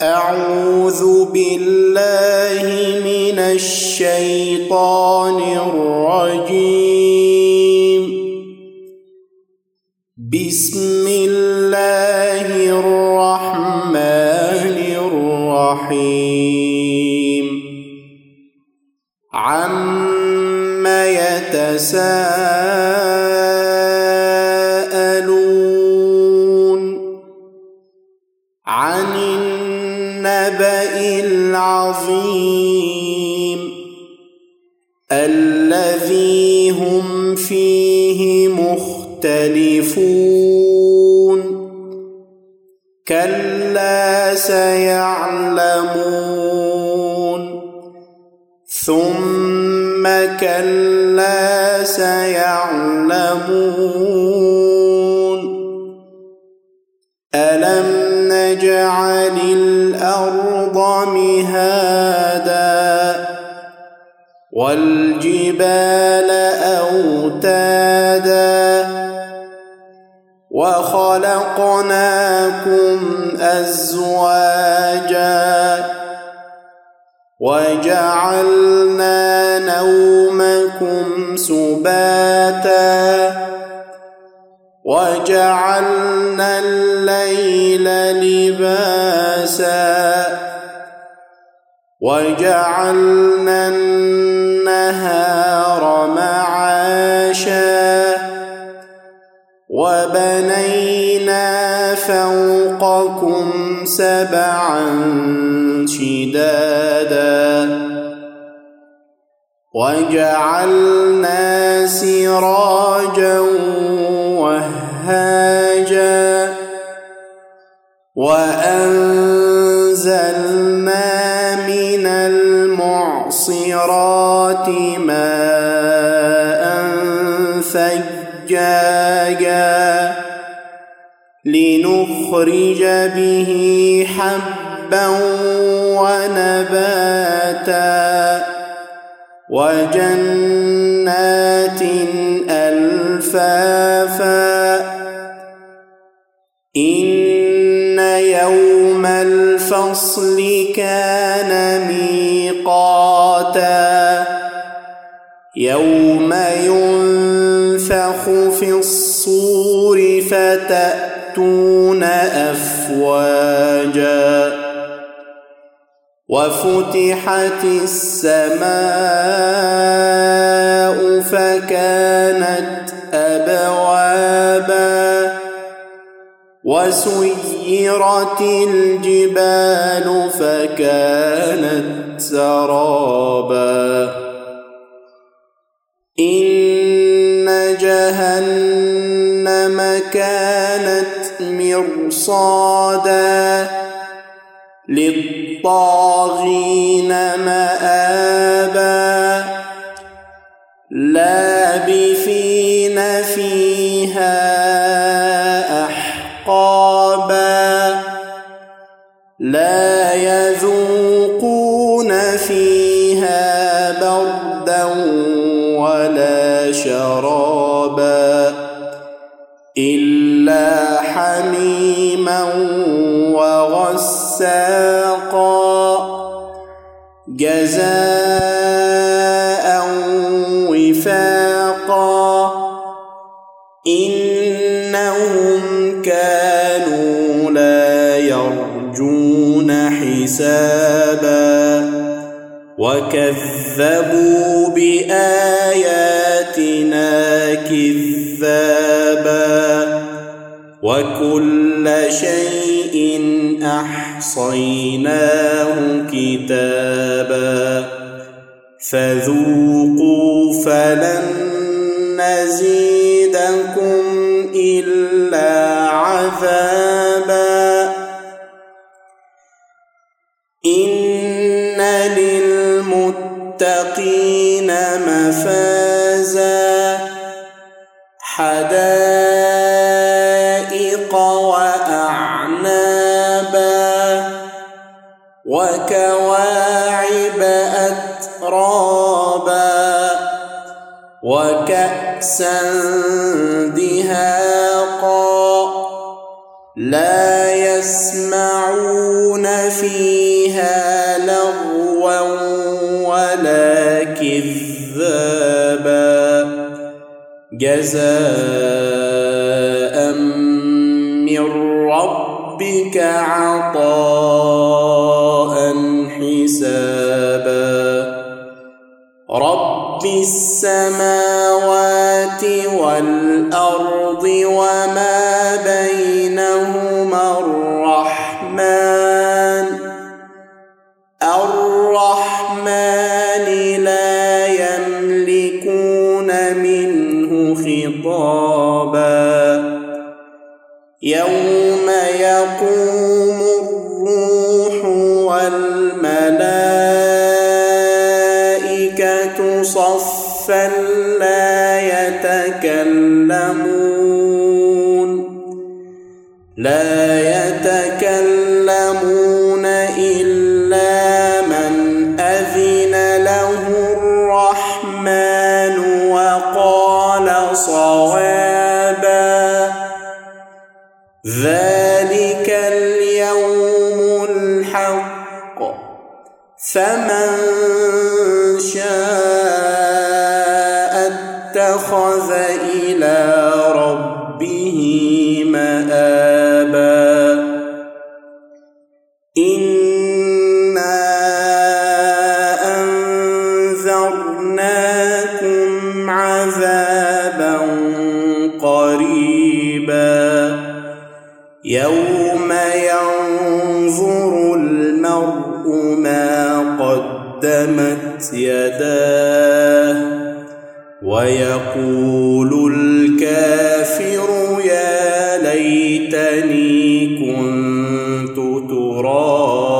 أعوذ بالله من الشيطان الرجيم. بسم الله الرحمن الرحيم. عَمَّ يتساءلون عن النبأ العظيم الذي هم فيه مختلفون. كلا سيعلمون ثم كلا سيعلمون. ألم نجعل الأرض مهادا والجبال أوتادا وخلقناكم أزواجا وجعلنا نومكم سباتا وجعلنا الليل لباسا وجعلنا النهار معاشا وبنينا فوقكم سبعا شدادا وجعلنا سراجا وهاجا وأنزلنا من المعصرات ماء ثجاجا لنخرج به حبا ونباتا وجنات ألفافا. إن يوم الفصل كان ميقاتا يوم ينفخ في الصور فتأتون أفواجا وفتحت السماء فكانت أبوابا وسيرت الجبال فكانت سرابا. إن جهنم كانت مرصادا للطاغين مآبا لابثين فيها أحقابا لا يذوقون فيها بردا ولا شرابا إلا حميما وغساقا جزاء وفاقا. إنهم كانوا لا يرجون حسابا وكذبوا بآياتنا كذابا وكل شيء أحصيناه كتابا فذوقوا فلن نزيدكم إلا عذابا. إن للمتقين مفازا حدائق وأعنابا وكواعب أترابا وكأسا دهاقا لا يسمعون يسمعون فيها لغوا ولا كذابا جزاء من ربك عطاء حسابا رب السماوات والأرض وما بينهما الرحمن لا يملكون منه خطابا يوم يقوم الروح والملائكة صفا لا يتكلمون إلا من أذن له الرحمن وقال صوابا ذلك اليوم الحق فمن شاء اتخذ إلى ربه مآبا إنا أنذرناكم عذابا قريبا يوم ينظر المرء ما قدمت يداه ويقول الكافر يا ليتني كنت ترابا